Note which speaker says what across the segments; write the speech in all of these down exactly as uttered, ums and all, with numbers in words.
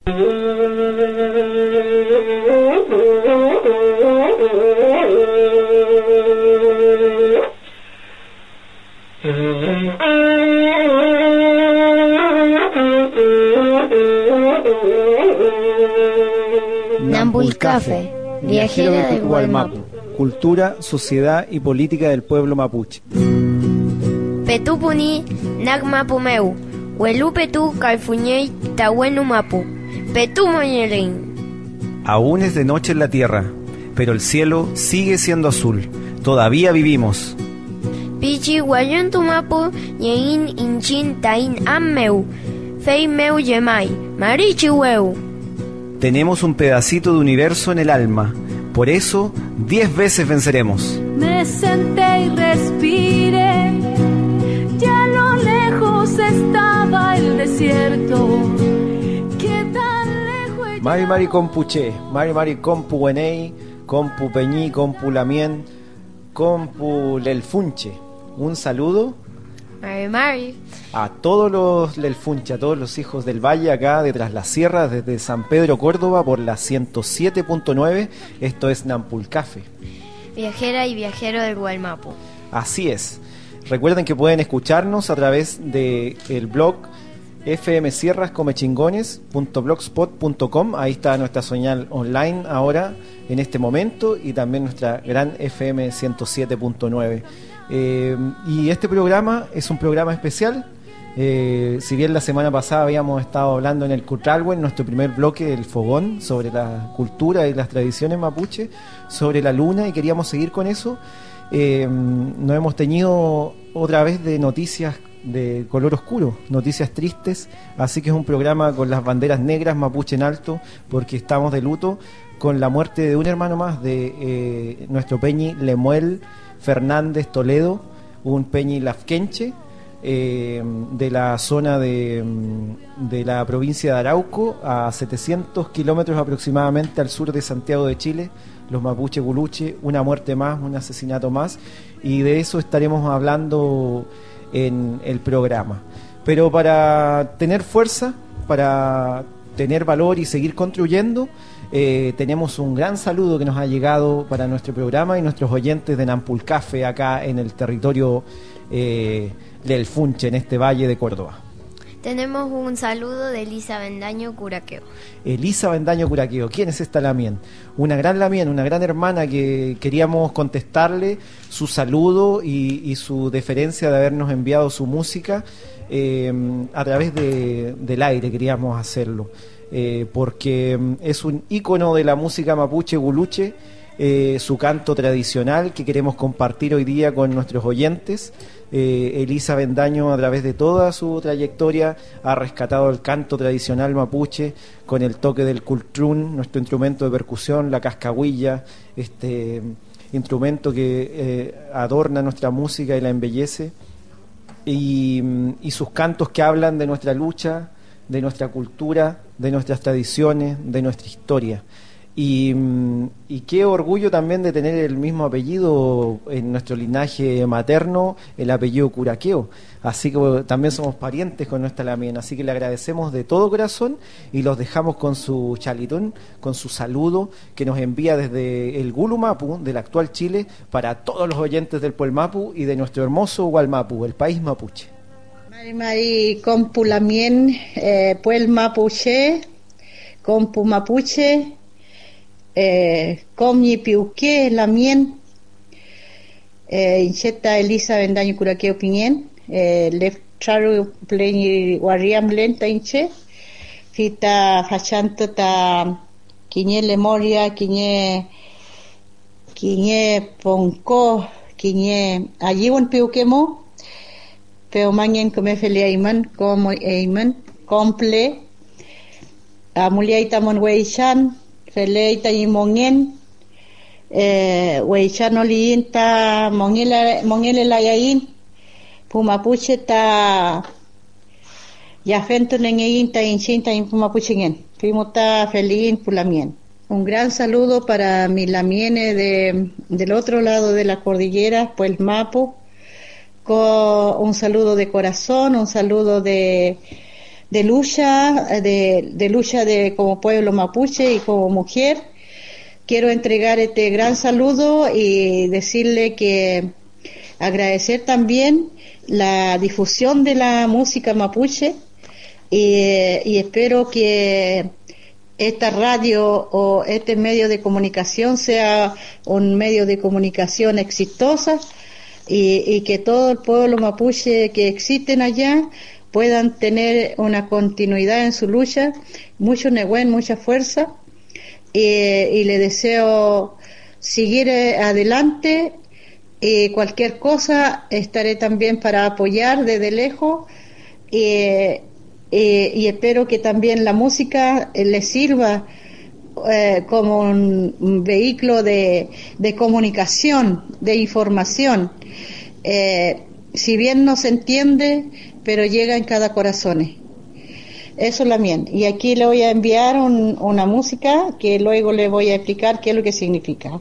Speaker 1: Nampulcafe, viajera del Gualmapu.
Speaker 2: Cultura, sociedad y política del pueblo mapuche.
Speaker 1: Petupuni Nagmapumeu, Huelupetu Calfuñey Tahuenu Mapu, Petumoñelin.
Speaker 2: Aún es de noche en la tierra, pero el cielo sigue siendo azul. Todavía vivimos.
Speaker 1: Pichi Guayuntu Mapu, Yein Inchin Tain Ammeu, Fei Meu Yemai, Marichi Weu.
Speaker 2: Tenemos un pedacito de universo en el alma. Por eso, diez veces venceremos.
Speaker 3: Me senté y respiré. Ya a lo lejos estaba el desierto. ¿Qué tan lejos?
Speaker 2: Mari Mari Compuche, Mari Mari Compu Wenei, Compu Peñi, Compu Lamien, Compu Lelfunche. Un saludo.
Speaker 1: Mari Mari.
Speaker 2: A todos los Lelfunche, a todos los hijos del Valle acá de Tras las Sierras, desde San Pedro, Córdoba, por la ciento siete punto nueve. Esto es Nampulcafe.
Speaker 1: Viajera y viajero del Gualmapu.
Speaker 2: Así es. Recuerden que pueden escucharnos a través del blog f m sierras comechingones punto blogspot punto com. Ahí está nuestra señal online ahora, en este momento, y también nuestra gran F M ciento siete punto nueve. Eh, y este programa es un programa especial. Eh, si bien la semana pasada habíamos estado hablando en el Cutralwen, nuestro primer bloque del Fogón, sobre la cultura y las tradiciones mapuche, sobre la luna, y queríamos seguir con eso, eh, nos hemos tenido otra vez de noticias de color oscuro, noticias tristes, así que es un programa con las banderas negras mapuche en alto, porque estamos de luto con la muerte de un hermano más de eh, nuestro Peñi Lemuel Fernández Toledo, un Peñi Lafkenche, Eh, de la zona de, de la provincia de Arauco, a setecientos kilómetros aproximadamente al sur de Santiago de Chile, los mapuche Guluche, una muerte más, un asesinato más, y de eso estaremos hablando en el programa. Pero para tener fuerza, para tener valor y seguir construyendo, eh, tenemos un gran saludo que nos ha llegado para nuestro programa y nuestros oyentes de Nampulcafe acá en el territorio eh, del Funche, en este valle de Córdoba.
Speaker 1: Tenemos un saludo de Elisa Bendaño Curaqueo.
Speaker 2: Elisa Bendaño Curaqueo, ¿quién es esta Lamien? Una gran Lamien, una gran hermana que queríamos contestarle su saludo y, y su deferencia de habernos enviado su música eh, a través de, del aire, queríamos hacerlo, eh, porque es un ícono de la música mapuche Guluche, eh, su canto tradicional que queremos compartir hoy día con nuestros oyentes. Eh, Elisa Bendaño, a través de toda su trayectoria, ha rescatado el canto tradicional mapuche con el toque del cultrún, nuestro instrumento de percusión, la cascahuilla, este instrumento que eh, adorna nuestra música y la embellece, y, y sus cantos que hablan de nuestra lucha, de nuestra cultura, de nuestras tradiciones, de nuestra historia. Y, y qué orgullo también de tener el mismo apellido en nuestro linaje materno, el apellido Curaqueo, así que también somos parientes con nuestra Lamien, así que le agradecemos de todo corazón y los dejamos con su chalitón, con su saludo que nos envía desde el Gulumapu del actual Chile para todos los oyentes del Puelmapu y de nuestro hermoso Gualmapu, el país mapuche.
Speaker 4: Mari Mari Compu Lamien, eh, Puelmapuche, Compu Mapuche, Eh, Comni Piuque Lamien, eh, Incheta Elisa Bendaño Curaqueo Piñén, eh, Lef Charu Pleni Guariam Lenta Inche, Fita Fachanto Ta Quiñé Lemoria, Quiñé Quiñé Ponco, Quiñé allí un Piuquemo, Pero Mañen Come Felia Iman, Como Iman, Comple, Amuliaita Monweishan, Feleita y Mongen, eh, Weichano Liinta, Mongele Layain, Pumapuche ta Yafento Neneinta, Inchinta y Pumapuchingen, Primota Felín Pulamien. Un gran saludo para mi Lamiene de, del otro lado de la cordillera, pues Mapu, con un saludo de corazón, un saludo de de lucha, de, de lucha de como pueblo mapuche y como mujer. Quiero entregar este gran saludo y decirle que agradecer también la difusión de la música mapuche y, y espero que esta radio o este medio de comunicación sea un medio de comunicación exitosa y, y que todo el pueblo mapuche que existen allá puedan tener una continuidad en su lucha, mucho negüen, mucha fuerza y, y le deseo seguir adelante y cualquier cosa estaré también para apoyar desde lejos y, y, y espero que también la música les sirva eh, como un, un vehículo de, de comunicación, de información. Eh, si bien no se entiende, pero llega en cada corazón. Eso es la mía. Y aquí le voy a enviar un, una música que luego le voy a explicar qué es lo que significa.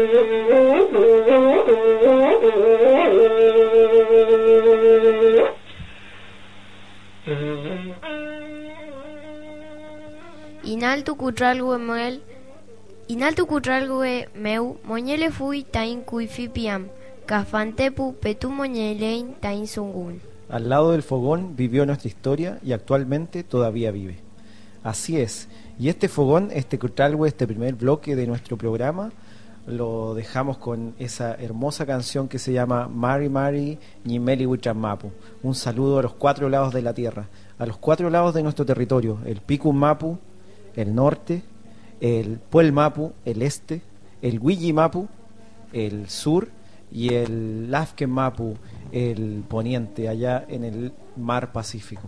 Speaker 1: Inaltu kutralgue mel, inaltu kutralgue meu, moñele fui tain kuifipiam, kafantepu petu moñelein tain sungun.
Speaker 2: Al lado del fogón vivió nuestra historia y actualmente todavía vive. Así es, y este fogón, este kutralgue, este primer bloque de nuestro programa, lo dejamos con esa hermosa canción que se llama Mari Mari Ñimeli Huitramapu. Un saludo a los cuatro lados de la tierra, a los cuatro lados de nuestro territorio, el Picum Mapu, el norte, el Puel Mapu, el este, el Huilli Mapu, el sur, y el Lafken Mapu, el poniente, allá en el mar Pacífico.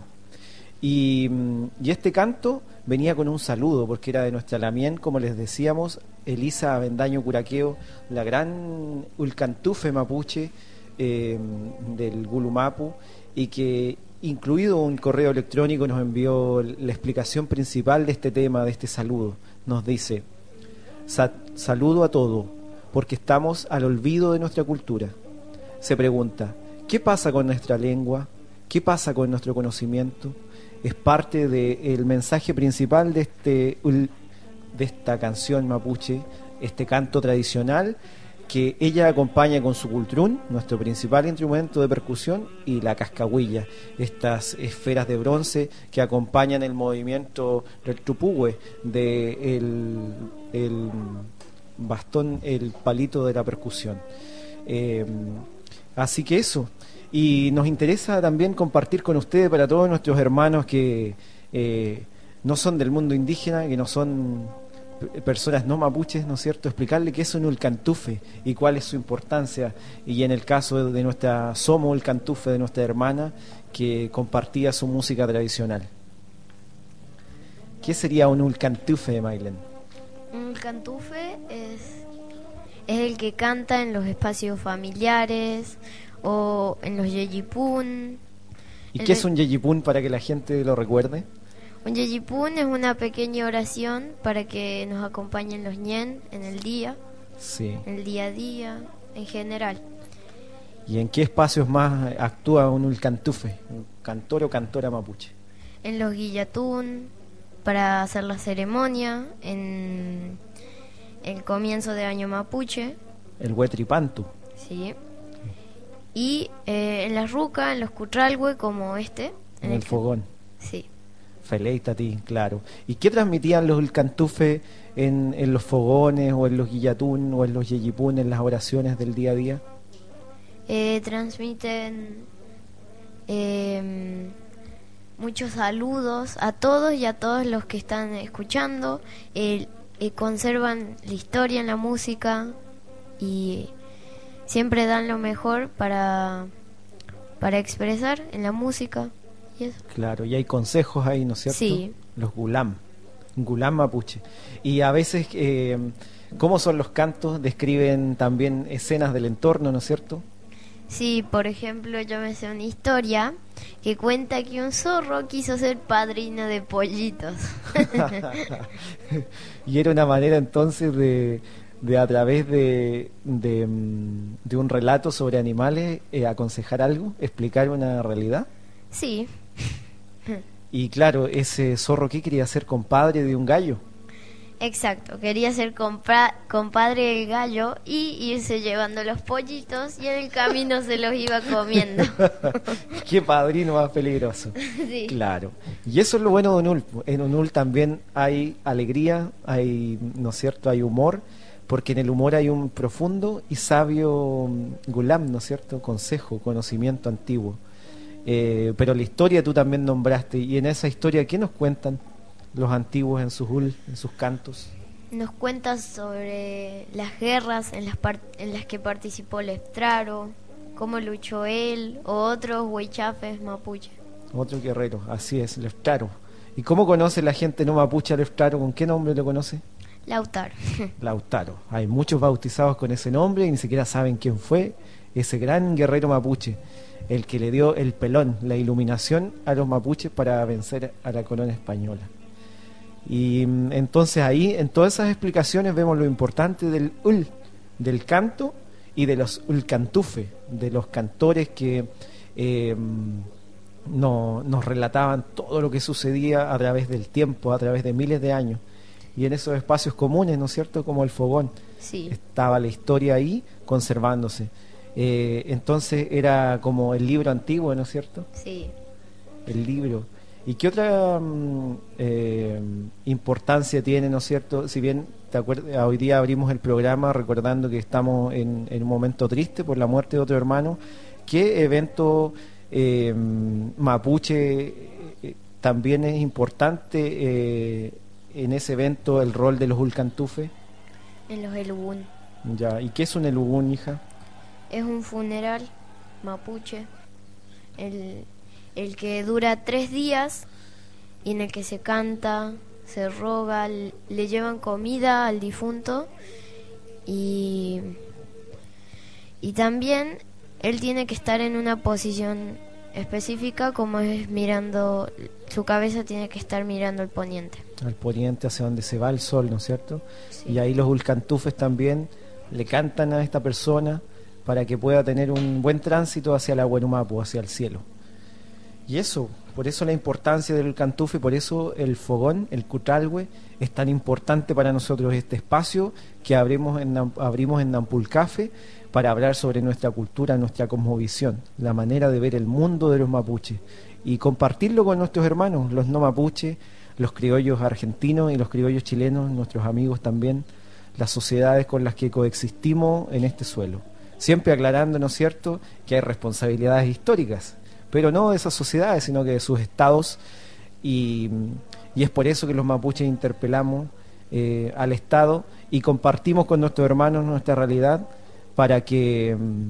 Speaker 2: Y, y este canto venía con un saludo, porque era de nuestra Lamien, como les decíamos, Elisa Avendaño Curaqueo, la gran Ulcantufe mapuche eh, del Gulumapu, y que, incluido un correo electrónico, nos envió la explicación principal de este tema, de este saludo. Nos dice: Sa- saludo a todo, porque estamos al olvido de nuestra cultura. Se pregunta, ¿qué pasa con nuestra lengua? ¿Qué pasa con nuestro conocimiento? Es parte del mensaje principal de, este, de esta canción mapuche, este canto tradicional, que ella acompaña con su cultrún, nuestro principal instrumento de percusión, y la cascahuilla, estas esferas de bronce que acompañan el movimiento del tupúe, de el, el bastón, el palito de la percusión. Eh, así que eso, y nos interesa también compartir con ustedes, para todos nuestros hermanos que eh, no son del mundo indígena, que no son personas no mapuches, ¿no es cierto?, explicarle qué es un ulcantufe y cuál es su importancia. Y en el caso de nuestra Somo Ulcantufe, de nuestra hermana, que compartía su música tradicional. ¿Qué sería un ulcantufe, Maylen?
Speaker 1: Un ulcantufe es, es el que canta en los espacios familiares o en los yeyipún.
Speaker 2: ¿Y qué es un yeyipún, para que la gente lo recuerde?
Speaker 1: Un yeyipún es una pequeña oración para que nos acompañen los ñen en el día,
Speaker 2: sí,
Speaker 1: en el día a día, en general.
Speaker 2: ¿Y en qué espacios más actúa un ulcantufe, un cantor o cantora mapuche?
Speaker 1: En los guillatún, para hacer la ceremonia, en el comienzo de año mapuche.
Speaker 2: El huetripantu.
Speaker 1: Sí. Y eh, en la ruca, en los cutralgue, como este.
Speaker 2: En, en el, el fogón.
Speaker 1: Sí.
Speaker 2: Feleita a ti, claro. ¿Y qué transmitían los ulcantufe en, en los fogones, o en los guillatún, o en los yeyipún, en las oraciones del día a día?
Speaker 1: Eh, transmiten eh, muchos saludos a todos y a todos los que están escuchando. Eh, eh, conservan la historia en la música y siempre dan lo mejor para, para expresar en la música. Y eso.
Speaker 2: Claro, y hay consejos ahí, ¿no es cierto?
Speaker 1: Sí.
Speaker 2: Los gulam, gulam mapuche. Y a veces, eh, ¿cómo son los cantos? Describen también escenas del entorno, ¿no es cierto?
Speaker 1: Sí, por ejemplo, yo me sé una historia que cuenta que un zorro quiso ser padrino de pollitos.
Speaker 2: Y era una manera entonces de, de a través de, de, de un relato sobre animales, eh, aconsejar algo, explicar una realidad.
Speaker 1: Sí.
Speaker 2: Y claro, ese zorro, ¿qué quería ser? Compadre de un gallo.
Speaker 1: Exacto, quería ser compra- compadre del gallo y irse llevando los pollitos, y en el camino se los iba comiendo.
Speaker 2: Qué padrino más peligroso.
Speaker 1: Sí.
Speaker 2: Claro. Y eso es lo bueno de Onul. En Onul también hay alegría, hay, ¿no es cierto?, hay humor, porque en el humor hay un profundo y sabio gulam, ¿no es cierto?, consejo, conocimiento antiguo. Eh, pero la historia tú también nombraste, y en esa historia, ¿qué nos cuentan los antiguos en sus ul, en sus cantos?
Speaker 1: Nos cuenta sobre las guerras en las, par- en las que participó Leftraro, cómo luchó él o otros huaychafes mapuche.
Speaker 2: Otro guerrero, así es, Leftraro. ¿Y cómo conoce la gente no mapuche a Leftraro? ¿Con qué nombre lo conoce?
Speaker 1: Lautaro.
Speaker 2: Lautaro. Hay muchos bautizados con ese nombre y ni siquiera saben quién fue ese gran guerrero mapuche, el que le dio el pelón, la iluminación a los mapuches para vencer a la corona española. Y entonces ahí, en todas esas explicaciones, vemos lo importante del ul, del canto y de los ulcantufe, de los cantores que eh, no, nos relataban todo lo que sucedía a través del tiempo, a través de miles de años. Y en esos espacios comunes, ¿no es cierto?, como el fogón,
Speaker 1: Sí.
Speaker 2: estaba la historia ahí conservándose. Eh, entonces era como el libro antiguo, ¿no es cierto?
Speaker 1: Sí.
Speaker 2: El libro. ¿Y qué otra mm, eh, importancia tiene, ¿no es cierto? Si bien te acuerdas, hoy día abrimos el programa recordando que estamos en, en un momento triste por la muerte de otro hermano, ¿qué evento eh, mapuche eh, también es importante eh, en ese evento el rol de los ulcantufe?
Speaker 1: En los Elubún.
Speaker 2: Ya. ¿Y qué es un elubún, hija?
Speaker 1: Es un funeral mapuche, el, el que dura tres días y en el que se canta, se roga, l- le llevan comida al difunto y, y también él tiene que estar en una posición específica, como es mirando, su cabeza tiene que estar mirando el poniente.
Speaker 2: Al poniente, hacia donde se va el sol, ¿no es cierto?
Speaker 1: Sí.
Speaker 2: Y ahí los ulcantufes también le cantan a esta persona para que pueda tener un buen tránsito hacia la Huenumapu, hacia el cielo. Y eso, por eso la importancia del ulcantufe, por eso el fogón, el cutralhue, es tan importante para nosotros, este espacio que abrimos en, Nam- abrimos en Nampulcafe para hablar sobre nuestra cultura, nuestra cosmovisión, la manera de ver el mundo de los mapuches y compartirlo con nuestros hermanos, los no mapuches, los criollos argentinos y los criollos chilenos, nuestros amigos también, las sociedades con las que coexistimos en este suelo. Siempre aclarando, ¿no es cierto?, que hay responsabilidades históricas, pero no de esas sociedades, sino que de sus estados, y, y es por eso que los mapuches interpelamos eh, al Estado y compartimos con nuestros hermanos nuestra realidad para que mm,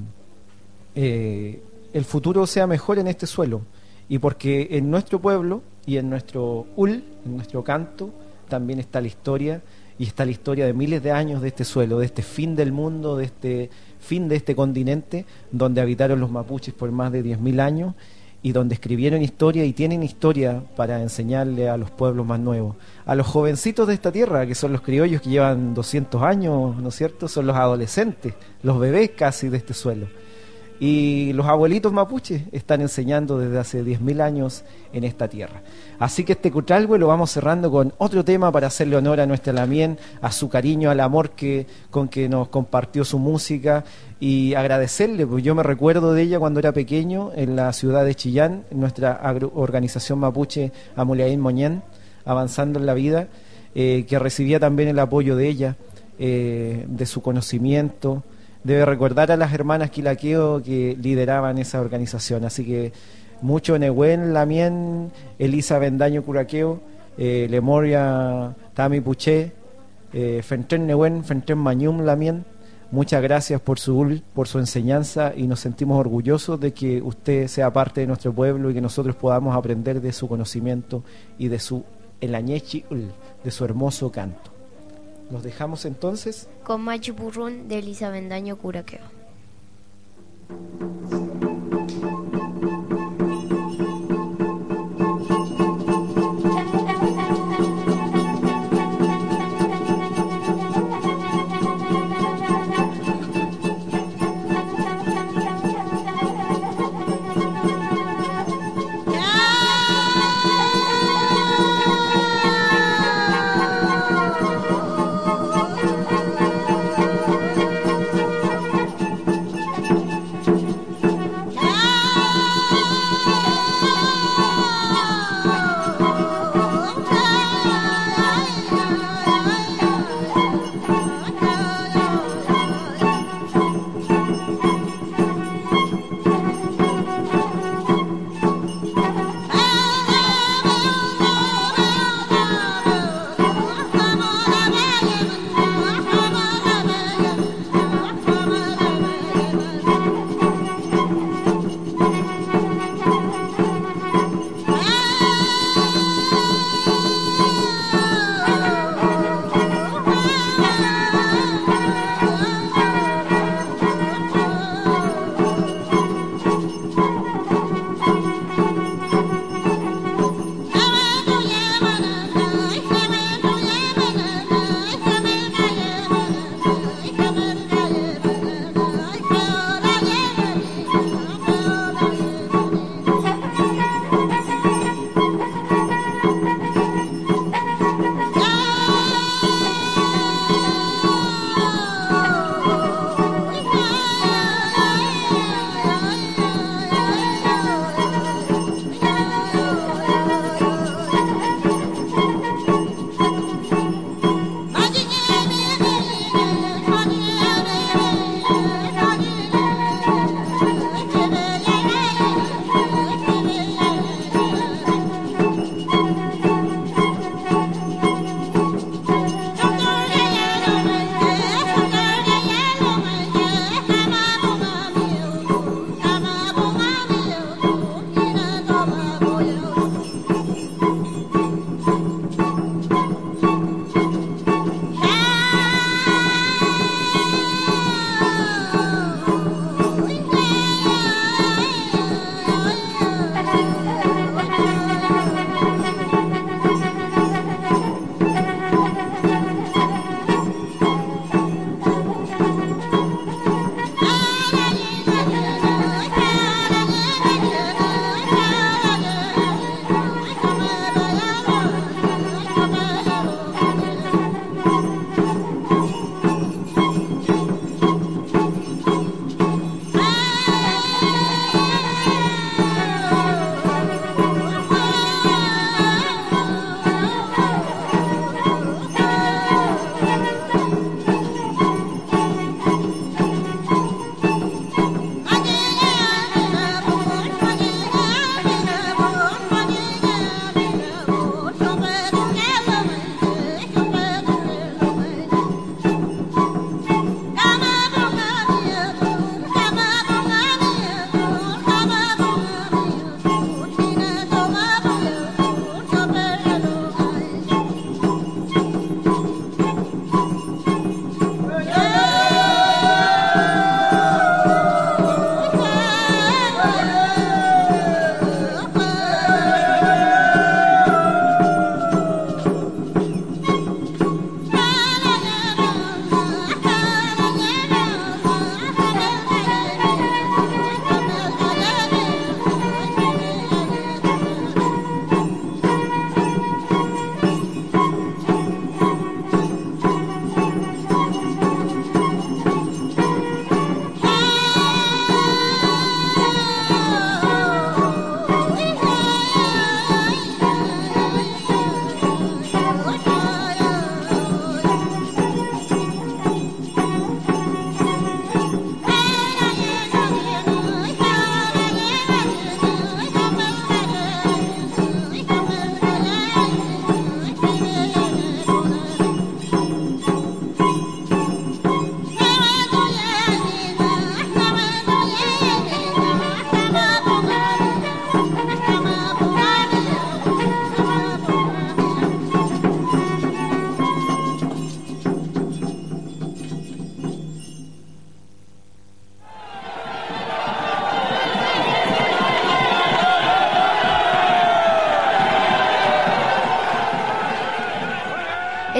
Speaker 2: eh, el futuro sea mejor en este suelo, y porque en nuestro pueblo y en nuestro ul, en nuestro canto, también está la historia, y está la historia de miles de años de este suelo, de este fin del mundo, de este fin de este continente, donde habitaron los mapuches por más de diez mil años, y donde escribieron historia y tienen historia para enseñarle a los pueblos más nuevos, a los jovencitos de esta tierra, que son los criollos que llevan doscientos años, ¿no es cierto?, son los adolescentes, los bebés casi de este suelo. Y los abuelitos mapuches están enseñando desde hace diez mil años en esta tierra. Así que este cutralhue lo vamos cerrando con otro tema para hacerle honor a nuestra Lamien, a su cariño, al amor que con que nos compartió su música, y agradecerle, pues yo me recuerdo de ella cuando era pequeño en la ciudad de Chillán, en nuestra agru- organización mapuche Amuliaín Moñén, avanzando en la vida, eh, que recibía también el apoyo de ella, eh, de su conocimiento. Debe recordar a las hermanas Quilaqueo que lideraban esa organización. Así que mucho Nehuen, Lamien, Elisa Bendaño Curaqueo, eh, Lemoria Tami Puché, eh, Fentren Nehuen, Fentren Mañum Lamien. Muchas gracias por su por su enseñanza, y nos sentimos orgullosos de que usted sea parte de nuestro pueblo y que nosotros podamos aprender de su conocimiento y de su elañechi, de su hermoso canto. Los dejamos entonces
Speaker 1: Con Machu Purrún de Elisa Bendaño Curaqueo.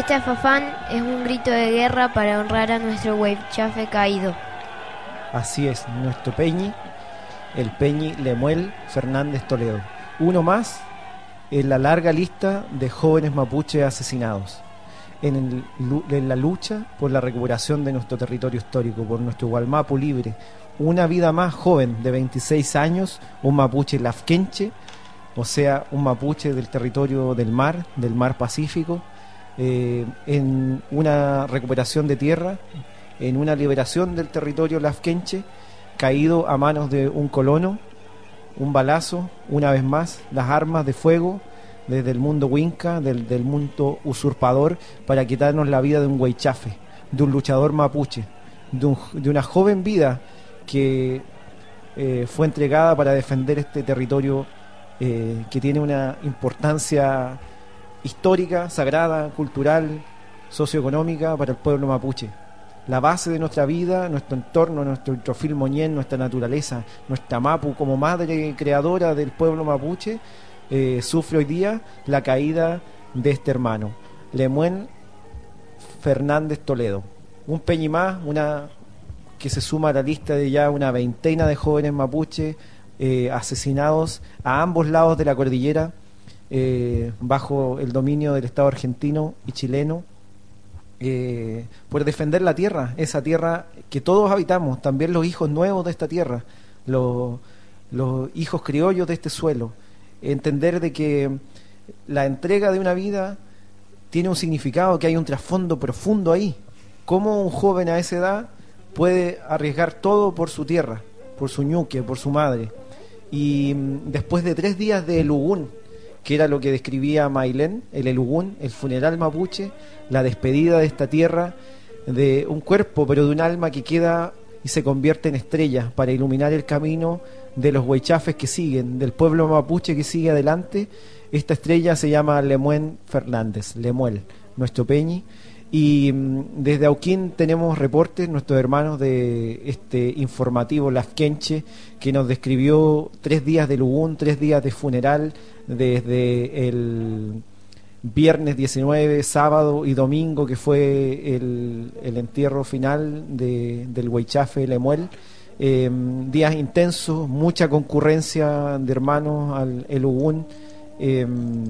Speaker 1: Este afafán es un grito de guerra para honrar a nuestro huaychafe caído.
Speaker 2: Así es, nuestro Peñi, el Peñi Lemuel Fernández Toledo. Uno más en la larga lista de jóvenes mapuches asesinados en, el, en la lucha por la recuperación de nuestro territorio histórico, por nuestro Gualmapu libre. Una vida más joven de veintiséis años, un mapuche lafkenche, o sea, un mapuche del territorio del mar, del mar Pacífico, eh, en una recuperación de tierra, en una liberación del territorio lafkenche, caído a manos de un colono, un balazo, una vez más, las armas de fuego desde el mundo huinca, del, del mundo usurpador, para quitarnos la vida de un huaychafe, de un luchador mapuche, de, un, de una joven vida que eh, fue entregada para defender este territorio eh, que tiene una importancia histórica, sagrada, cultural, socioeconómica para el pueblo mapuche. La base de nuestra vida, nuestro entorno, nuestro trofil moñén, nuestra naturaleza, nuestra Mapu como madre creadora del pueblo mapuche, eh, sufre hoy día la caída de este hermano, Lemuel Fernández Toledo. Un peñi más, una que se suma a la lista de ya una veintena de jóvenes mapuches eh, asesinados a ambos lados de la cordillera, eh, bajo el dominio del Estado argentino y chileno. Eh, por defender la tierra, esa tierra que todos habitamos, también los hijos nuevos de esta tierra, los, los hijos criollos de este suelo. Entender de que la entrega de una vida tiene un significado, que hay un trasfondo profundo ahí. Cómo un joven a esa edad puede arriesgar todo por su tierra, por su ñuque, por su madre. Y después de tres días de elugún, que era lo que describía Mailén, el elugún, el funeral mapuche, la despedida de esta tierra, de un cuerpo, pero de un alma que queda y se convierte en estrella para iluminar el camino de los huaychafes que siguen, del pueblo mapuche que sigue adelante. Esta estrella se llama Lemuel Fernández, Lemuel, nuestro peñi. Y mmm, desde Auquín tenemos reportes, nuestros hermanos de este informativo lafkenche, que nos describió tres días de lugún, tres días de funeral, desde el viernes diecinueve, sábado y domingo, que fue el, el entierro final de, del huaychafe Lemuel. Eh, días intensos, mucha concurrencia de hermanos al elugún. Eh,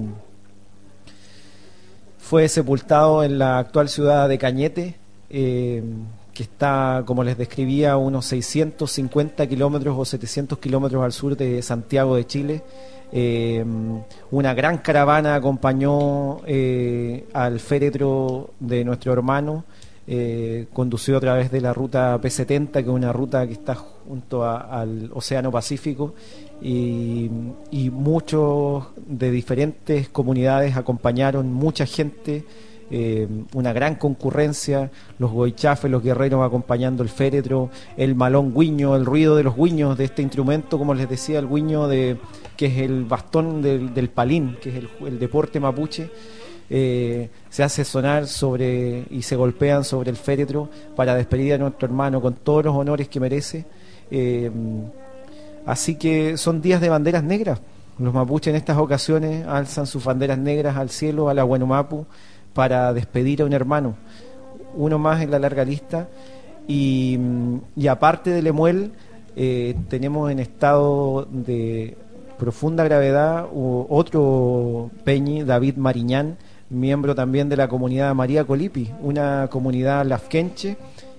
Speaker 2: fue sepultado en la actual ciudad de Cañete, eh, que está, como les describía, a unos seiscientos cincuenta kilómetros o setecientos kilómetros al sur de Santiago de Chile. Eh, una gran caravana acompañó eh, al féretro de nuestro hermano, eh, conducido a través de la ruta P setenta, que es una ruta que está junto a, al Océano Pacífico, y, y muchos de diferentes comunidades acompañaron, mucha gente, eh, una gran concurrencia, los huaychafes, los guerreros acompañando el féretro, el malón guiño, el ruido de los guiños de este instrumento, como les decía, el guiño de que es el bastón del, del palín, que es el, el deporte mapuche. Eh, se hace sonar sobre y se golpean sobre el féretro para despedir a nuestro hermano con todos los honores que merece. Eh, así que son días de banderas negras. Los mapuches en estas ocasiones alzan sus banderas negras al cielo, a la Huenumapu, para despedir a un hermano, uno más en la larga lista. Y, y aparte de Lemuel, eh, tenemos en estado de profunda gravedad otro peñi, David Mariñán, miembro también de la comunidad María Colipi, una comunidad lafkenche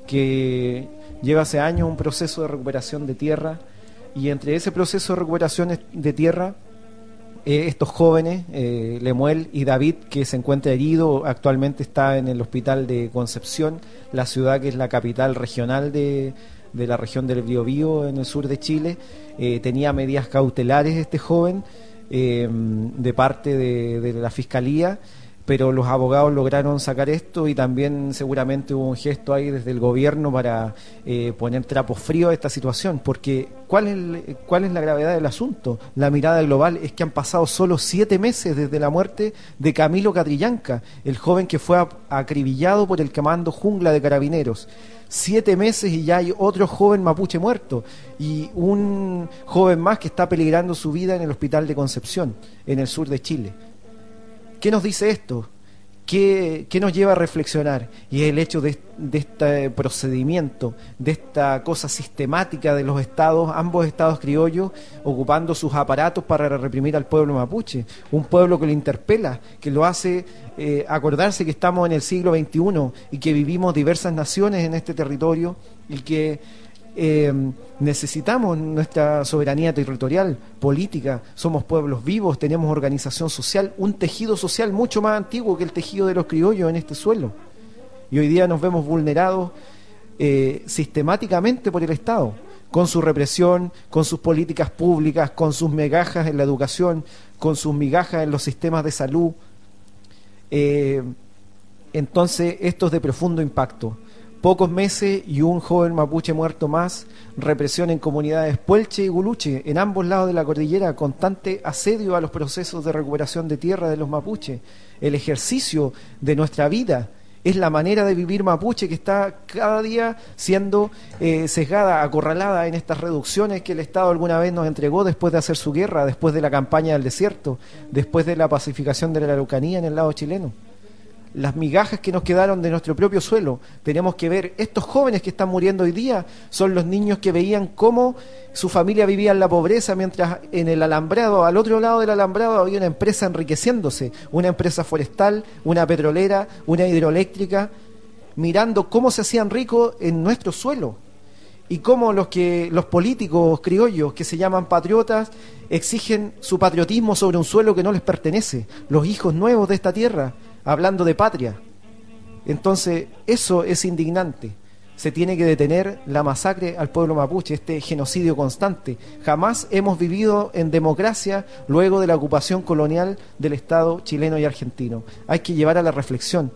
Speaker 2: que lleva hace años un proceso de recuperación de tierra, y entre ese proceso de recuperación de tierra, eh, estos jóvenes, eh, Lemuel y David, que se encuentra herido, actualmente está en el hospital de Concepción, la ciudad que es la capital regional de, de la región del Biobío en el sur de Chile. Eh, tenía medidas cautelares este joven eh, de parte de, de la Fiscalía, pero los abogados lograron sacar esto, y también seguramente hubo un gesto ahí desde el gobierno para eh, poner trapo frío a esta situación, porque ¿cuál es, el, ¿cuál es la gravedad del asunto? La mirada global es que han pasado solo siete meses desde la muerte de Camilo Catrillanca, el joven que fue acribillado por el comando Jungla de Carabineros. Siete meses y ya hay otro joven mapuche muerto, y un joven más que está peligrando su vida en el hospital de Concepción, en el sur de Chile. ¿Qué nos dice esto? ¿Qué, ¿Qué nos lleva a reflexionar? Y es el hecho de, de este procedimiento, de esta cosa sistemática de los estados, ambos estados criollos, ocupando sus aparatos para reprimir al pueblo mapuche. Un pueblo que lo interpela, que lo hace eh, acordarse que estamos en el siglo veintiuno y que vivimos diversas naciones en este territorio y que Eh, necesitamos nuestra soberanía territorial, política, somos pueblos vivos, tenemos organización social, un tejido social mucho más antiguo que el tejido de los criollos en este suelo. Y hoy día nos vemos vulnerados eh, sistemáticamente por el Estado, con su represión, con sus políticas públicas, con sus migajas en la educación, con sus migajas en los sistemas de salud. Eh, entonces, esto es de profundo impacto. Pocos meses y un joven mapuche muerto más, represión en comunidades puelche y guluche, en ambos lados de la cordillera, constante asedio a los procesos de recuperación de tierra de los mapuches. El ejercicio de nuestra vida es la manera de vivir mapuche que está cada día siendo eh, sesgada, acorralada en estas reducciones que el Estado alguna vez nos entregó después de hacer su guerra, después de la campaña del desierto, después de la pacificación de la Araucanía en el lado chileno. Las migajas que nos quedaron de nuestro propio suelo. Tenemos que ver, estos jóvenes que están muriendo hoy día son los niños que veían cómo su familia vivía en la pobreza, mientras en el alambrado, al otro lado del alambrado, había una empresa enriqueciéndose, una empresa forestal, una petrolera, una hidroeléctrica, mirando cómo se hacían ricos en nuestro suelo. Y cómo los que los políticos criollos que se llaman patriotas exigen su patriotismo sobre un suelo que no les pertenece, los hijos nuevos de esta tierra, hablando de patria. Entonces, eso es indignante. Se tiene que detener la masacre al pueblo mapuche, este genocidio constante. Jamás hemos vivido en democracia luego de la ocupación colonial del Estado chileno y argentino. Hay que llevar a la reflexión.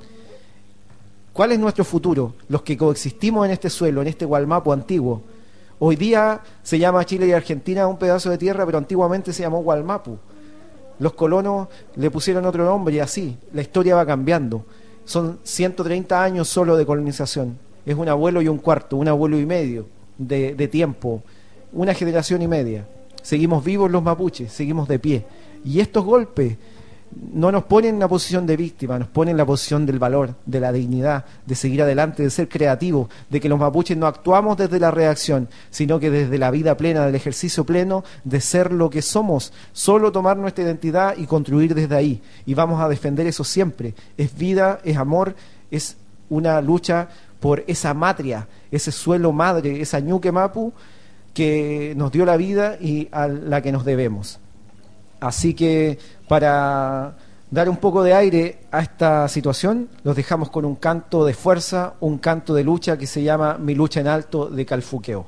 Speaker 2: ¿Cuál es nuestro futuro? Los que coexistimos en este suelo, en este Gualmapu antiguo. Hoy día se llama Chile y Argentina un pedazo de tierra, pero antiguamente se llamó Gualmapu. Los colonos le pusieron otro nombre y así, la historia va cambiando. Son ciento treinta años solo de colonización. Es un abuelo y un cuarto, un abuelo y medio de, de tiempo, una generación y media. Seguimos vivos los mapuches, seguimos de pie. Y estos golpes no nos ponen en la posición de víctima, nos ponen en la posición del valor, de la dignidad, de seguir adelante, de ser creativos, de que los mapuches no actuamos desde la reacción, sino que desde la vida plena, del ejercicio pleno, de ser lo que somos, solo tomar nuestra identidad y construir desde ahí. Y vamos a defender eso siempre. Es vida, es amor, es una lucha por esa matria, ese suelo madre, esa ñuque mapu que nos dio la vida y a la que nos debemos. Así que para dar un poco de aire a esta situación, los dejamos con un canto de fuerza, un canto de lucha que se llama Mi lucha en alto de Calfuqueo.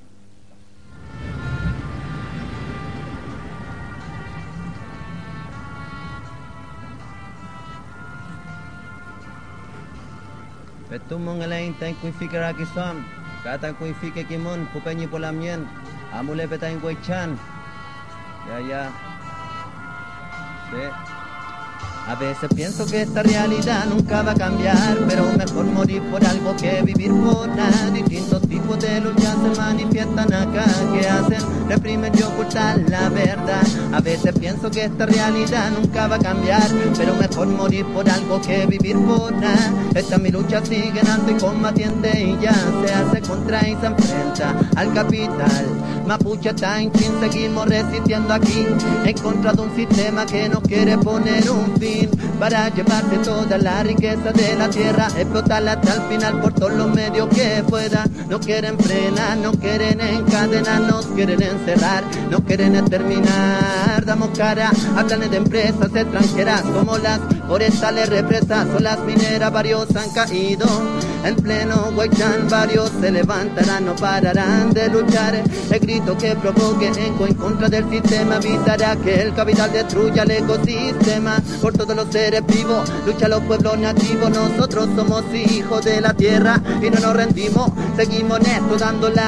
Speaker 5: Petumong alain tan kuifika rakison, kata kuifika kimon, pupenyi polamien, amule petain guaychan. Ya, ya. Sí. A veces pienso que esta realidad nunca va a cambiar, pero mejor morir por algo que vivir por nada. Distintos tipos de lucha se manifiestan acá, que hacen reprimir y ocultar la verdad. A veces pienso que esta realidad nunca va a cambiar, pero mejor morir por algo que vivir por nada. Esta mi lucha sigue en alto y combatiente y ya se hace contra y se enfrenta al capital. Mapuche Tainquín, seguimos resistiendo aquí en contra de un sistema que nos quiere poner un fin para llevarse toda la riqueza de la tierra, explotarla hasta el final por todos los medios que puedan. No quieren frenar, no quieren encadenar, nos quieren encerrar, no quieren exterminar. Damos cara a planes de empresas extranjeras como las forestales represas o las mineras. Varios han caído en pleno Guaychán, varios se levantarán, no pararán de luchar. El grito que provoque eco en contra del sistema evitará que el capital destruya el ecosistema. Por todos los seres vivos, lucha los pueblos nativos. Nosotros somos hijos de la tierra y no nos rendimos. Seguimos honestos dando la vida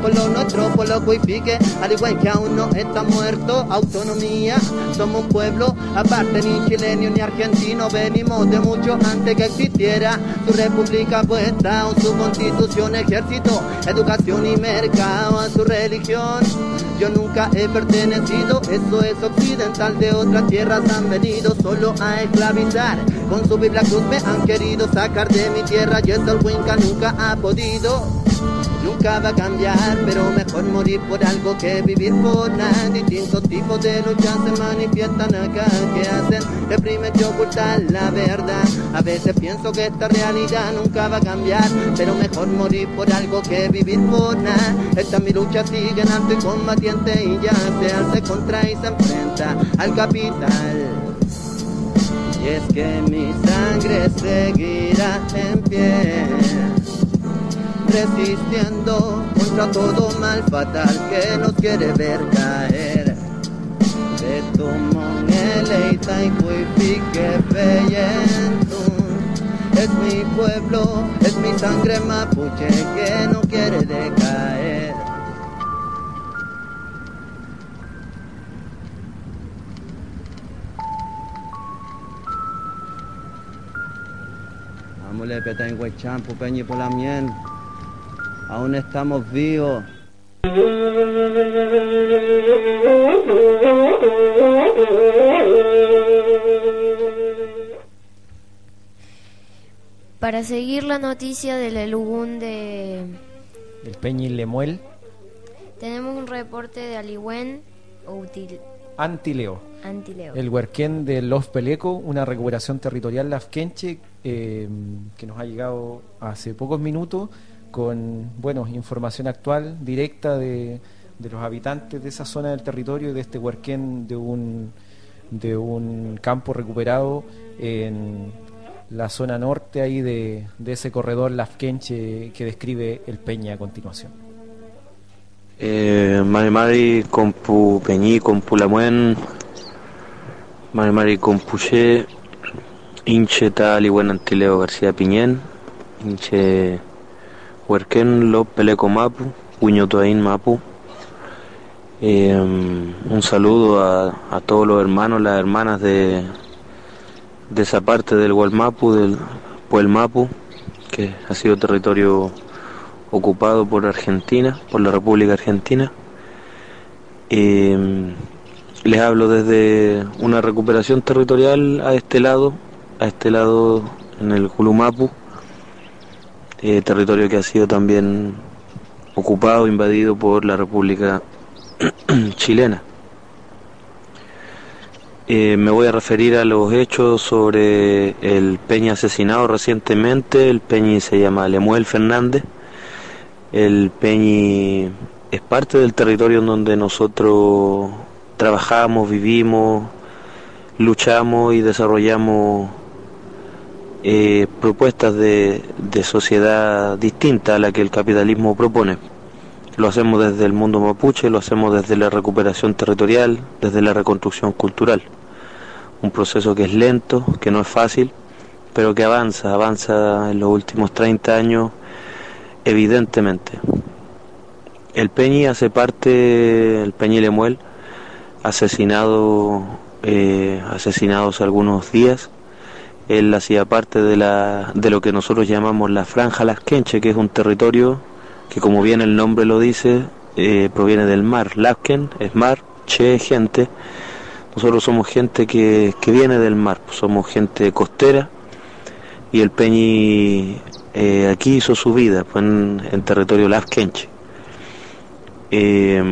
Speaker 5: por lo nuestro, por lo cuipique, al igual que aún no está muerto. Autonomía, somos un pueblo aparte, ni chileno ni argentino, venimos de mucho antes que existiera su república puesta, o su constitución, ejército, educación y mercado, a su religión. Yo nunca he pertenecido, eso es occidental, de otras tierras han venido solo a esclavizar. Con su Biblia cruz me han querido sacar de mi tierra y eso el Winca nunca ha podido. Nunca va a cambiar, pero mejor morir por algo que vivir por nada. Distintos tipos de luchas se manifiestan acá, que hacen reprimir y ocultar la verdad. A veces pienso que esta realidad nunca va a cambiar, pero mejor morir por algo que vivir por nada. Esta es mi lucha, sigue en alto y combatiente, y ya se alza contra y se enfrenta al capital. Y es que mi sangre seguirá en pie, resistiendo contra todo mal fatal que nos quiere ver caer. Betumon eleita y cuipique feyentun. Es mi pueblo, es mi sangre mapuche que no quiere decaer. Amole peta en Huaychán, pupeñi por la mien. Aún estamos vivos.
Speaker 1: Para seguir la noticia del Elugún de...
Speaker 2: del Peñi Lemuel,
Speaker 1: tenemos un reporte de Alihuén Util...
Speaker 2: Antileo.
Speaker 1: Antileo.
Speaker 2: El huerquén de Los Peleco, una recuperación territorial lafkenche eh, que nos ha llegado hace pocos minutos con, bueno, información actual, directa de, de los habitantes de esa zona del territorio y de este huerquén de un, de un campo recuperado en la zona norte ahí de, de ese corredor lafkenche que describe el Peña a continuación.
Speaker 6: Eh, Mari Mari Compu Peñi, Compu Lamuen, Mari Mari Compuche, Inche Tal y Buen Antileo García Piñén, Inche Huerquén Lo Peleco Mapu, Huñotoaín Mapu. Eh, un saludo a, a todos los hermanos, las hermanas de, de esa parte del Gualmapu, del Puelmapu, que ha sido territorio ocupado por Argentina, por la República Argentina. Eh, les hablo desde una recuperación territorial a este lado, a este lado en el Julumapu, eh, territorio que ha sido también ocupado, invadido por la República Chilena. Eh, me voy a referir a los hechos sobre el Peña asesinado recientemente. El Peñi se llama Lemuel Fernández. El Peñi es parte del territorio en donde nosotros trabajamos, vivimos, luchamos y desarrollamos eh, propuestas de, de sociedad distinta a la que el capitalismo propone. Lo hacemos desde el mundo mapuche, lo hacemos desde la recuperación territorial, desde la reconstrucción cultural. Un proceso que es lento, que no es fácil, pero que avanza, avanza en los últimos treinta años. Evidentemente, el Peñi hace parte, el Peñi Lemuel, asesinado, eh, asesinados hace algunos días. Él hacía parte de la, de lo que nosotros llamamos la Franja Laskenche, que es un territorio que, como bien el nombre lo dice, eh, proviene del mar. Lasken es mar, che gente. Nosotros somos gente que, que viene del mar, somos gente costera, y el Peñi Eh, aquí hizo su vida, fue en, en territorio laskenche. Eh,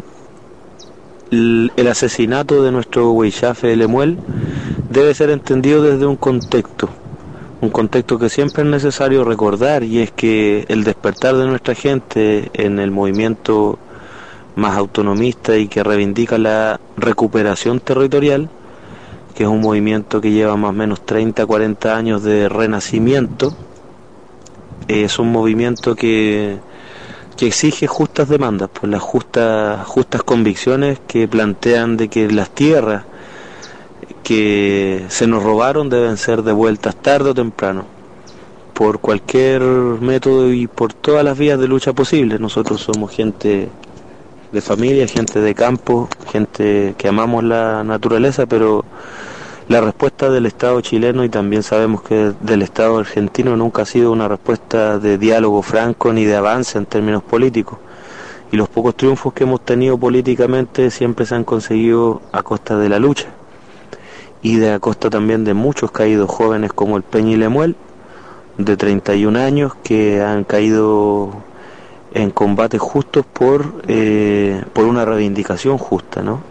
Speaker 6: el, el asesinato de nuestro Huichafe Lemuel debe ser entendido desde un contexto, un contexto que siempre es necesario recordar, y es que el despertar de nuestra gente en el movimiento más autonomista y que reivindica la recuperación territorial, que es un movimiento que lleva más o menos treinta, cuarenta años de renacimiento. Es un movimiento que, que exige justas demandas, pues las justas, justas convicciones que plantean de que las tierras que se nos robaron deben ser devueltas tarde o temprano. por cualquier método y por todas las vías de lucha posibles. Nosotros somos gente de familia, gente de campo, gente que amamos la naturaleza, pero la respuesta del Estado chileno, y también sabemos que del Estado argentino, nunca ha sido una respuesta de diálogo franco ni de avance en términos políticos. Y los pocos triunfos que hemos tenido políticamente siempre se han conseguido a costa de la lucha. Y de a costa también de muchos caídos jóvenes como el Peñi Lemuel, de treinta y un años, que han caído en combates justos por, eh, por una reivindicación justa, ¿no?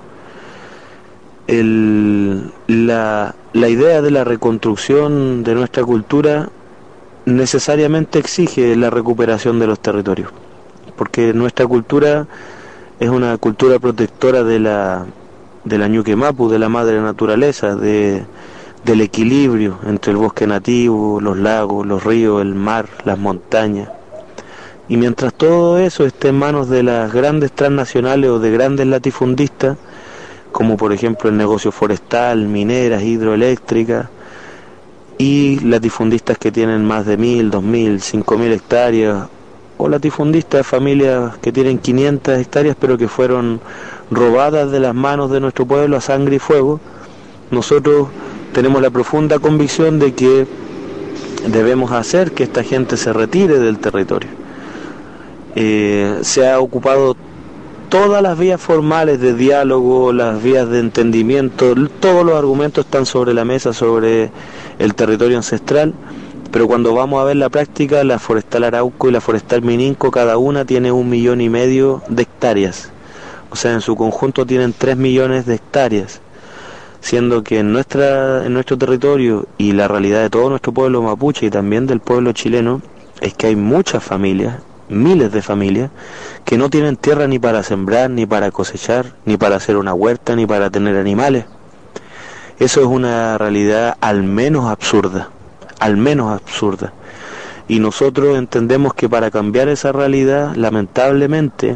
Speaker 6: El, la, la idea de la reconstrucción de nuestra cultura necesariamente exige la recuperación de los territorios, porque nuestra cultura es una cultura protectora de la, de la Ñuque Mapu, de la madre naturaleza, de, del equilibrio entre el bosque nativo, los lagos, los ríos, el mar, las montañas. Y mientras todo eso esté en manos de las grandes transnacionales o de grandes latifundistas, como por ejemplo el negocio forestal, mineras, hidroeléctricas, y latifundistas que tienen más de mil, dos mil, cinco mil hectáreas, o latifundistas, familias que tienen quinientas hectáreas pero que fueron robadas de las manos de nuestro pueblo a sangre y fuego, nosotros tenemos la profunda convicción de que debemos hacer que esta gente se retire del territorio. Eh, se ha ocupado todas las vías formales de diálogo, las vías de entendimiento, todos los argumentos están sobre la mesa sobre el territorio ancestral, pero cuando vamos a ver la práctica, la forestal Arauco y la forestal Mininco, cada una tiene un millón y medio de hectáreas, o sea, en su conjunto tienen tres millones de hectáreas, siendo que en nuestra en nuestro territorio y la realidad de todo nuestro pueblo mapuche y también del pueblo chileno es que hay muchas familias, miles de familias, que no tienen tierra ni para sembrar, ni para cosechar, ni para hacer una huerta, ni para tener animales. Eso es una realidad al menos absurda, al menos absurda. Y nosotros entendemos que para cambiar esa realidad, lamentablemente,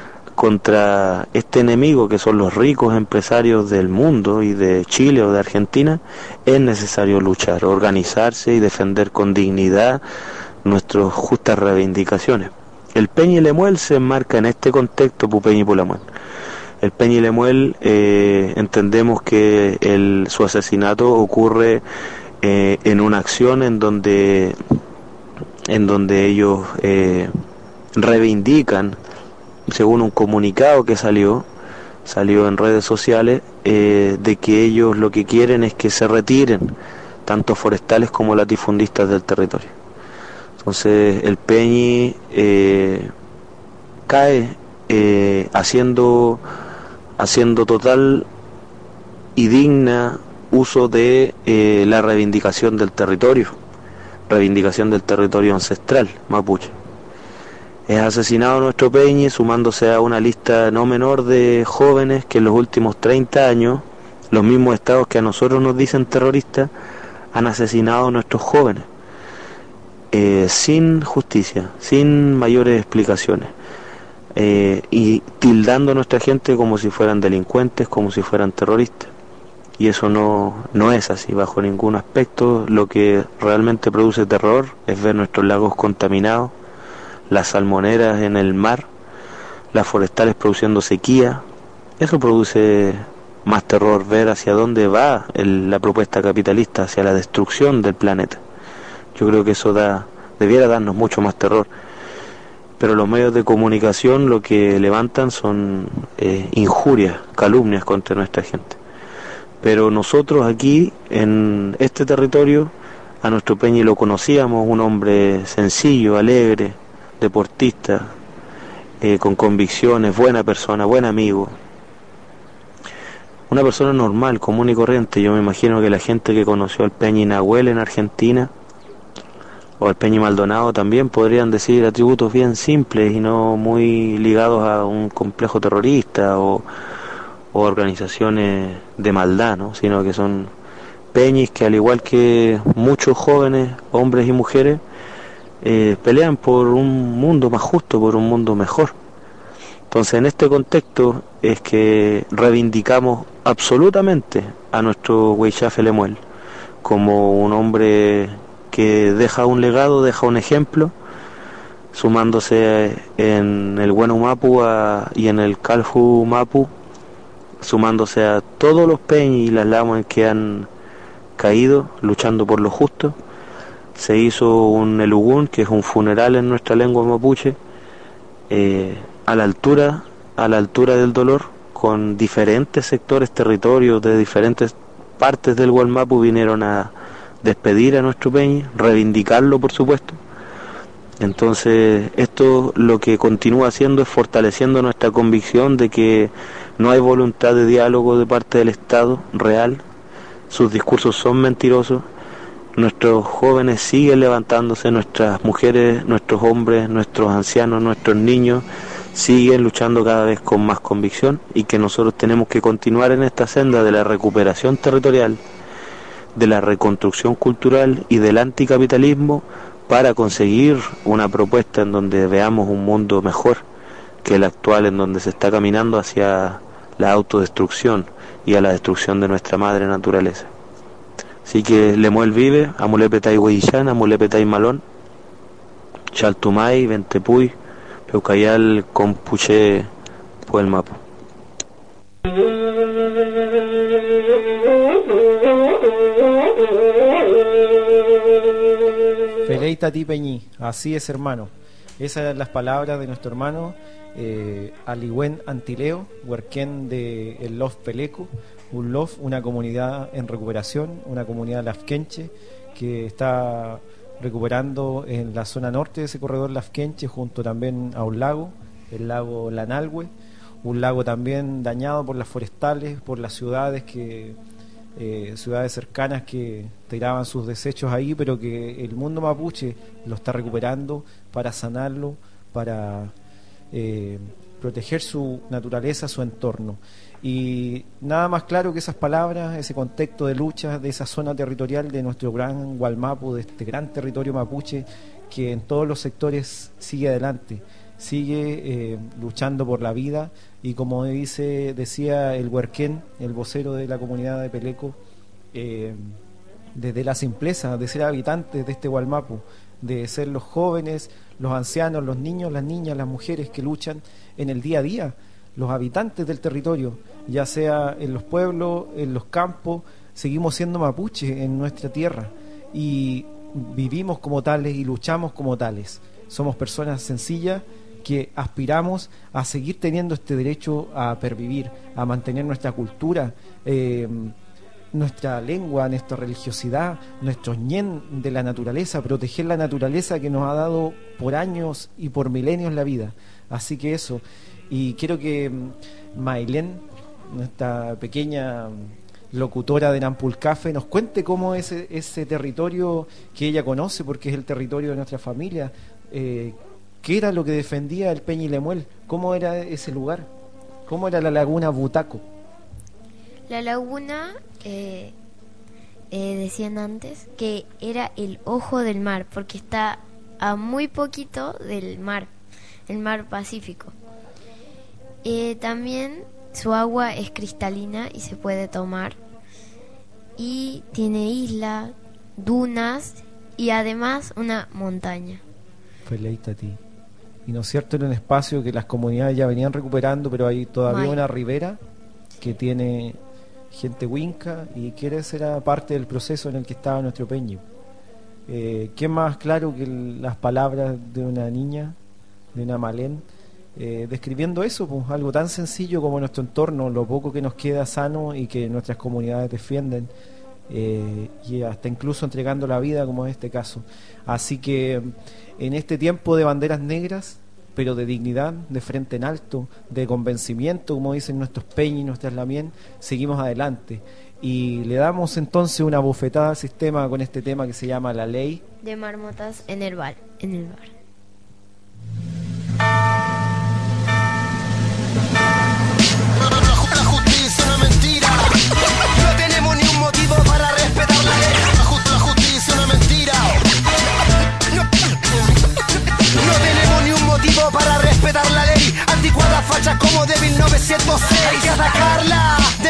Speaker 6: contra este enemigo que son los ricos empresarios del mundo y de Chile o de Argentina, es necesario luchar, organizarse y defender con dignidad nuestras justas reivindicaciones. El Peñi Lemuel se enmarca en este contexto, Pupeñi Pulamuén. El Peñi Lemuel, eh, entendemos que el, su asesinato ocurre eh, en una acción en donde, en donde ellos eh, reivindican, según un comunicado que salió, salió en redes sociales, eh, de que ellos lo que quieren es que se retiren tanto forestales como latifundistas del territorio. Entonces el Peñi eh, cae eh, haciendo, haciendo total y digna uso de eh, la reivindicación del territorio, reivindicación del territorio ancestral mapuche. Es asesinado nuestro Peñi, sumándose a una lista no menor de jóvenes que en los últimos treinta años, los mismos estados que a nosotros nos dicen terroristas, han asesinado a nuestros jóvenes. Eh, sin justicia, sin mayores explicaciones, eh, y tildando a nuestra gente como si fueran delincuentes, como si fueran terroristas, y eso no, no es así bajo ningún aspecto. Lo que realmente produce terror es ver nuestros lagos contaminados, las salmoneras en el mar, las forestales produciendo sequía. Eso produce más terror, ver hacia dónde va el, la propuesta capitalista, hacia la destrucción del planeta. Yo creo que eso da, debiera darnos mucho más terror. Pero los medios de comunicación lo que levantan son eh, injurias, calumnias contra nuestra gente. Pero nosotros aquí, en este territorio, a nuestro Peñi lo conocíamos, un hombre sencillo, alegre, deportista, eh, con convicciones, buena persona, buen amigo. Una persona normal, común y corriente. Yo me imagino que la gente que conoció al Peñi Nahuel en Argentina, o al Peñi Maldonado también, podrían decir atributos bien simples y no muy ligados a un complejo terrorista o, o organizaciones de maldad, ¿no? Sino que son peñis que, al igual que muchos jóvenes, hombres y mujeres, eh, pelean por un mundo más justo, por un mundo mejor. Entonces, en este contexto es que reivindicamos absolutamente a nuestro Huaychafe Lemuel como un hombre que que deja un legado, deja un ejemplo, sumándose en el Bueno Mapu a, y en el Calfu Mapu, sumándose a todos los peñis y las lamas que han caído luchando por lo justo. Se hizo un elugún, que es un funeral en nuestra lengua mapuche, eh, a la altura, a la altura del dolor, con diferentes sectores, territorios de diferentes partes del Gualmapu vinieron a despedir a nuestro peñi, reivindicarlo por supuesto. Entonces esto lo que continúa haciendo es fortaleciendo nuestra convicción de que no hay voluntad de diálogo de parte del Estado real, sus discursos son mentirosos, nuestros jóvenes siguen levantándose, nuestras mujeres, nuestros hombres, nuestros ancianos, nuestros niños siguen luchando cada vez con más convicción, y que nosotros tenemos que continuar en esta senda de la recuperación territorial, de la reconstrucción cultural y del anticapitalismo, para conseguir una propuesta en donde veamos un mundo mejor que el actual, en donde se está caminando hacia la autodestrucción y a la destrucción de nuestra madre naturaleza. Así que Lemuel vive, Amulepetay Hueyillán, Amulepetay Malón, Chaltumay, Ventepuy, Peucayal, Compuche, Puelmapo.
Speaker 2: Feleita ti Peñí, así es, hermano. Esas eran las palabras de nuestro hermano eh, Aliwen Antileo, huerquén de el Lof Peleco, un Lof, una comunidad en recuperación, una comunidad lafkenche que está recuperando en la zona norte de ese corredor lafkenche, junto también a un lago, el lago Lanalhue, un lago también dañado por las forestales, por las ciudades que eh, ciudades cercanas que tiraban sus desechos ahí, pero que el mundo mapuche lo está recuperando para sanarlo, para eh, proteger su naturaleza, su entorno. Y nada más claro que esas palabras, ese contexto de lucha de esa zona territorial de nuestro gran Gualmapu, de este gran territorio mapuche que en todos los sectores sigue adelante, sigue eh, luchando por la vida, y como dice decía el huerquén, el vocero de la comunidad de Peleco, eh, desde la simpleza de ser habitantes de este Gualmapu, de ser los jóvenes, los ancianos, los niños, las niñas, las mujeres que luchan en el día a día, los habitantes del territorio, ya sea en los pueblos, en los campos, seguimos siendo mapuches en nuestra tierra y vivimos como tales y luchamos como tales. Somos personas sencillas que aspiramos a seguir teniendo este derecho a pervivir, a mantener nuestra cultura, eh, nuestra lengua, nuestra religiosidad, nuestro ñen de la naturaleza, proteger la naturaleza que nos ha dado por años y por milenios la vida. Así que eso. Y quiero que Maylén, nuestra pequeña locutora de Nampulcafe, nos cuente cómo es ese, ese territorio que ella conoce, porque es el territorio de nuestra familia. Eh, ¿Qué era lo que defendía el Peñi Lemuel? ¿Cómo era ese lugar? ¿Cómo era la laguna Butaco?
Speaker 1: La laguna, eh, eh, decían antes, que era el ojo del mar, porque está a muy poquito del mar, el mar Pacífico. Eh, también su agua es cristalina y se puede tomar, y tiene islas, dunas y además una montaña.
Speaker 2: Feleita a ti. Y no es cierto, era un espacio que las comunidades ya venían recuperando, pero hay todavía May. una ribera que tiene gente huinca y que esa era parte del proceso en el que estaba nuestro peñi. Eh, ¿Qué más claro que las palabras de una niña, de una Malén, eh, describiendo eso, pues, algo tan sencillo como nuestro entorno, lo poco que nos queda sano y que nuestras comunidades defienden, eh, y hasta incluso entregando la vida, como en este caso. Así que en este tiempo de banderas negras, pero de dignidad, de frente en alto, de convencimiento, como dicen nuestros peñis, nuestras lamien, seguimos adelante. Y le damos entonces una bofetada al sistema con este tema que se llama La Ley
Speaker 1: de Marmotas en el bar, en el bar.
Speaker 7: La justicia es una mentira. No tenemos ni un motivo para respetar la ley. La, just, la justicia es una mentira. No, no tenemos ni un motivo para respetar la ley. Anticuada facha como de mil novecientos seis. Hay que atacarla de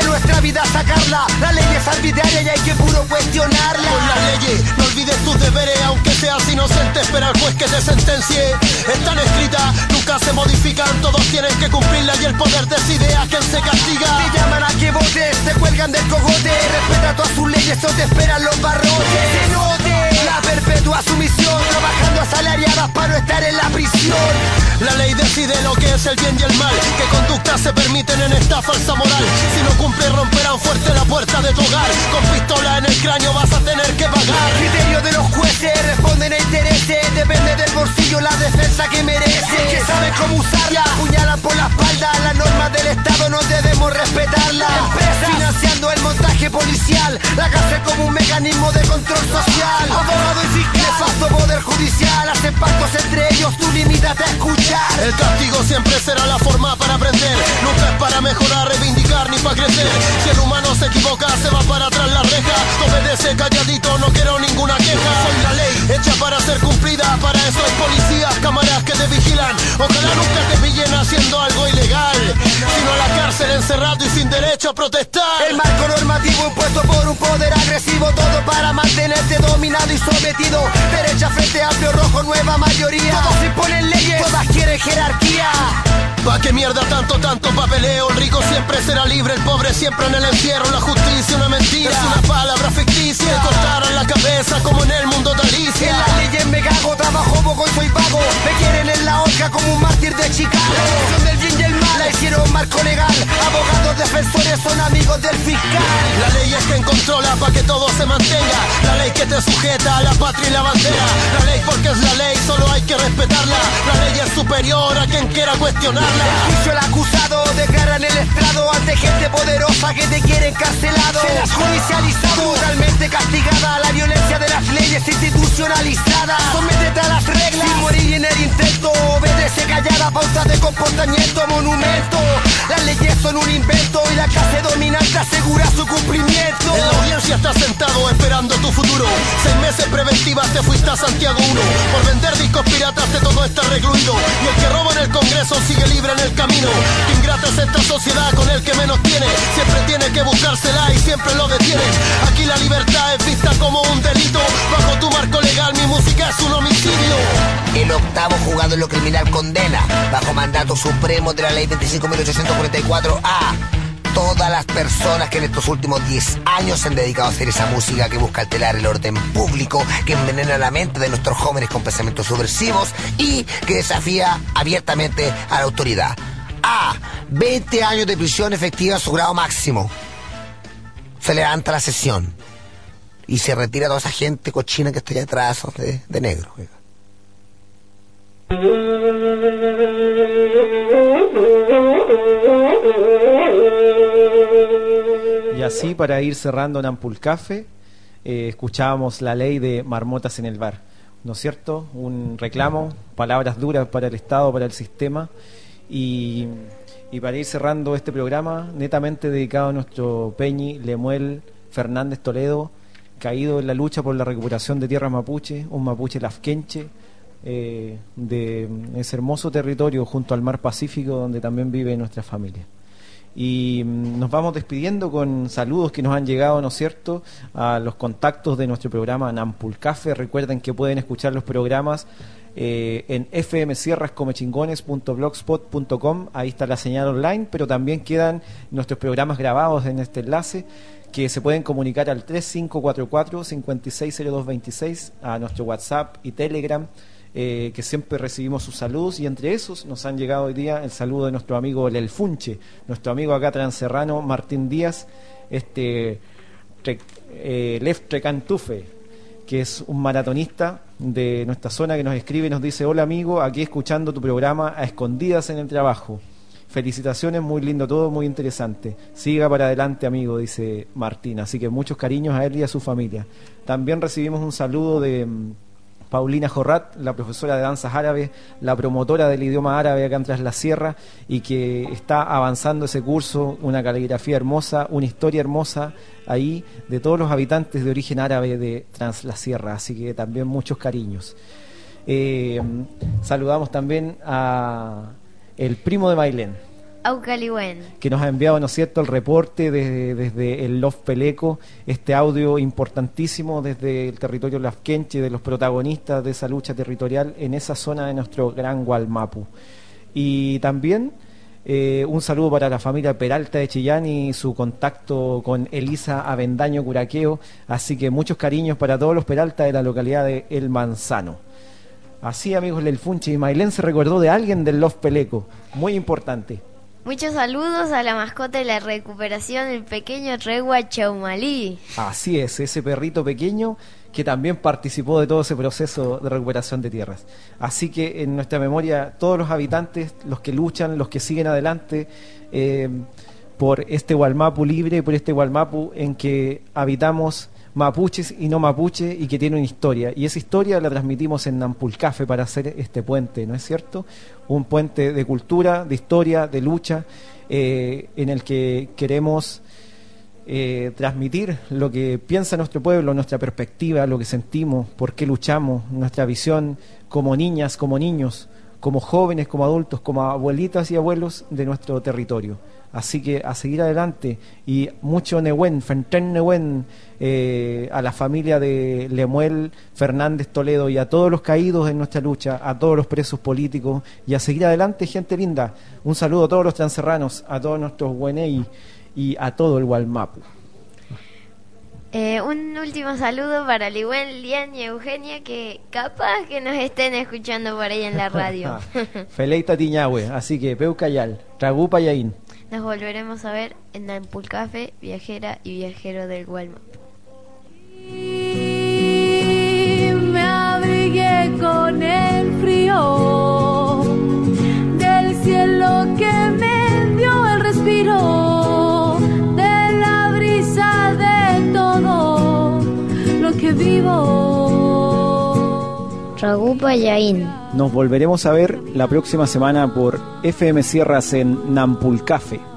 Speaker 7: nuestra vida sacarla. La ley es arbitraria y hay que puro cuestionarla. Con las leyes no olvides tus deberes, aunque seas inocente, espera al juez que te sentencie. Están escritas, nunca se modifican, todos tienen que cumplirlas y el poder decide a quién se castiga. Te llaman a que votes, te cuelgan del cogote. Respeta todas sus leyes o te esperan los barrotes. Que se note la perpetua sumisión, trabajando asalariadas para no estar en la prisión. La ley decide lo que es el bien y el mal, qué conductas se permiten en esta falsa moral. Si no cumples romperán fuerte la puerta de tu hogar. Con pistola en el cráneo vas a tener que pagar. Criterio de los jueces, responden a intereses. Depende del bolsillo la defensa que merece. Que saben cómo usarla, apuñalan por la espalda. Las normas del Estado no debemos respetarlas. Empresas financiando el montaje policial, la cárcel como un mecanismo de control social. Abogado y fiscal, nefasto poder judicial, hacen pactos entre ellos, tú limítate a escuchar. El castigo siempre será la forma para aprender, nunca es para mejorar, reivindicar ni para crecer. Si el humano se equivoca se va para atrás la reja. Obedece calladito, no quiero ninguna queja. Soy la ley, hecha para ser cumplida. Para eso hay policías, cámaras que te vigilan. Ojalá nunca te pillen haciendo algo ilegal, sino a la cárcel encerrado y sin derecho a protestar. El marco normativo impuesto por un poder agresivo, todo para mantenerte dominado y sometido. Derecha, frente amplio, rojo, nueva mayoría. Todos imponen leyes, todas quieren jerarquía. ¿Pa' qué mierda tanto, tanto papeleo? El rico siempre será libre, el pobre siempre en el encierro. La justicia una mentira, es una palabra ficticia. Me cortaron la cabeza como en el mundo de Alicia. En las leyes me cago, trabajo poco y soy vago. Me quieren en la horca como un mártir de Chicago. La elección del bien y el mal la hicieron marco legal. Abogados defensores son amigos del fiscal. La ley es quien controla pa' que todo se mantenga. La ley que te sujeta a la patria y la bandera. La ley porque es la ley, solo hay que respetarla. La ley es superior a quien quiera cuestionarla. El juicio al acusado, declaran el estrado ante gente poderosa que te quiere encarcelado. Se las judicializado, totalmente castigada. La violencia de las leyes institucionalizada. Sométete a las reglas, sin morir en el intento. Obedece callada, pauta de comportamiento, monumento. Las leyes son un invento y la clase dominante asegura su cumplimiento. En la audiencia estás sentado esperando tu futuro. Seis meses preventivas te fuiste a Santiago uno. Por vender discos piratas de todo está recluido. Y el que roba en el Congreso sigue libre en el camino. Que ingrata es esta sociedad con el que menos tiene. Siempre tiene que buscársela y siempre lo detienen. Aquí la libertad es vista como un delito. Bajo tu marco legal mi música es un homicidio.
Speaker 8: El octavo juzgado en lo criminal condena, bajo mandato supremo de la ley veinticinco mil ochocientos cuarenta y cuatro A, todas las personas que en estos últimos diez años se han dedicado a hacer esa música que busca alterar el orden público, que envenena la mente de nuestros jóvenes con pensamientos subversivos y que desafía abiertamente a la autoridad. A. veinte años de prisión efectiva a su grado máximo. Se levanta la sesión y se retira toda esa gente cochina que está allá atrás de, de negro.
Speaker 2: Y así, para ir cerrando en Ampulcafe, eh, escuchábamos la ley de marmotas en el bar, ¿no es cierto? Un reclamo, palabras duras para el Estado, para el sistema. Y, y para ir cerrando este programa, netamente dedicado a nuestro Peñi Lemuel Fernández Toledo, caído en la lucha por la recuperación de tierras mapuche, un mapuche lafkenche, eh, de ese hermoso territorio junto al mar Pacífico donde también vive nuestra familia. Y nos vamos despidiendo con saludos que nos han llegado, ¿no es cierto?, a los contactos de nuestro programa Nampulcafe. Recuerden que pueden escuchar los programas eh, en f m sierras comechingones punto blogspot punto com. Ahí está la señal online, pero también quedan nuestros programas grabados en este enlace, que se pueden comunicar al tres cinco cuatro cuatro, cinco seis cero dos dos seis, a nuestro WhatsApp y Telegram, eh, que siempre recibimos sus saludos, y entre esos nos han llegado hoy día el saludo de nuestro amigo El Funche, nuestro amigo acá transerrano Martín Díaz, este eh, Lev Trecantufe, que es un maratonista de nuestra zona, que nos escribe y nos dice: hola amigo, aquí escuchando tu programa a escondidas en el trabajo. Felicitaciones, muy lindo todo, muy interesante. Siga para adelante, amigo, dice Martín. Así que muchos cariños a él y a su familia. También recibimos un saludo de um, Paulina Jorrat, la profesora de danzas árabes, la promotora del idioma árabe acá en Tras la Sierra, y que está avanzando ese curso, una caligrafía hermosa, una historia hermosa ahí de todos los habitantes de origen árabe de Tras la Sierra. Así que también muchos cariños. Eh, saludamos también a el primo de Mailén,
Speaker 1: Aucaliwen,
Speaker 2: que nos ha enviado, ¿no es cierto?, el reporte desde, desde el Lof Peleco, este audio importantísimo desde el territorio lafkenche, de los protagonistas de esa lucha territorial en esa zona de nuestro gran Gualmapu. Y también eh, un saludo para la familia Peralta de Chillán y su contacto con Elisa Avendaño Curaqueo, así que muchos cariños para todos los Peralta de la localidad de El Manzano. Así, amigos del Funche, y Mailén se recordó de alguien del Lof Peleco, muy importante.
Speaker 1: Muchos saludos a la mascota de la recuperación, el pequeño Regua Chaumalí.
Speaker 2: Así es, ese perrito pequeño que también participó de todo ese proceso de recuperación de tierras. Así que en nuestra memoria, todos los habitantes, los que luchan, los que siguen adelante eh, por este Gualmapu libre, por este Gualmapu en que habitamos mapuches y no mapuche y que tiene una historia, y esa historia la transmitimos en Nampulcafe para hacer este puente, ¿no es cierto? Un puente de cultura, de historia, de lucha, eh, en el que queremos eh, transmitir lo que piensa nuestro pueblo, nuestra perspectiva, lo que sentimos, por qué luchamos, nuestra visión como niñas, como niños, como jóvenes, como adultos, como abuelitas y abuelos de nuestro territorio. Así que a seguir adelante, y mucho Nehuen, Fentén Nehuen, eh, a la familia de Lemuel Fernández Toledo y a todos los caídos en nuestra lucha, a todos los presos políticos, y a seguir adelante, gente linda. Un saludo a todos los transerranos, a todos nuestros Güenei y a todo el Gualmapu.
Speaker 1: Eh, un último saludo para Liwen, Lian y Eugenia, que capaz que nos estén escuchando por ahí en la radio.
Speaker 2: Feleita Tiñahue, así que Peucayal, Tragupa Yain.
Speaker 1: Nos volveremos a ver en Nampulcafe, viajera y viajero del Gualmapu.
Speaker 3: Me abrigué con el frío del cielo que me dio el respiro, de la brisa de todo lo que vivo.
Speaker 1: Tragupa Yain.
Speaker 2: Nos volveremos a ver la próxima semana por F M Sierras en Nampulcafe.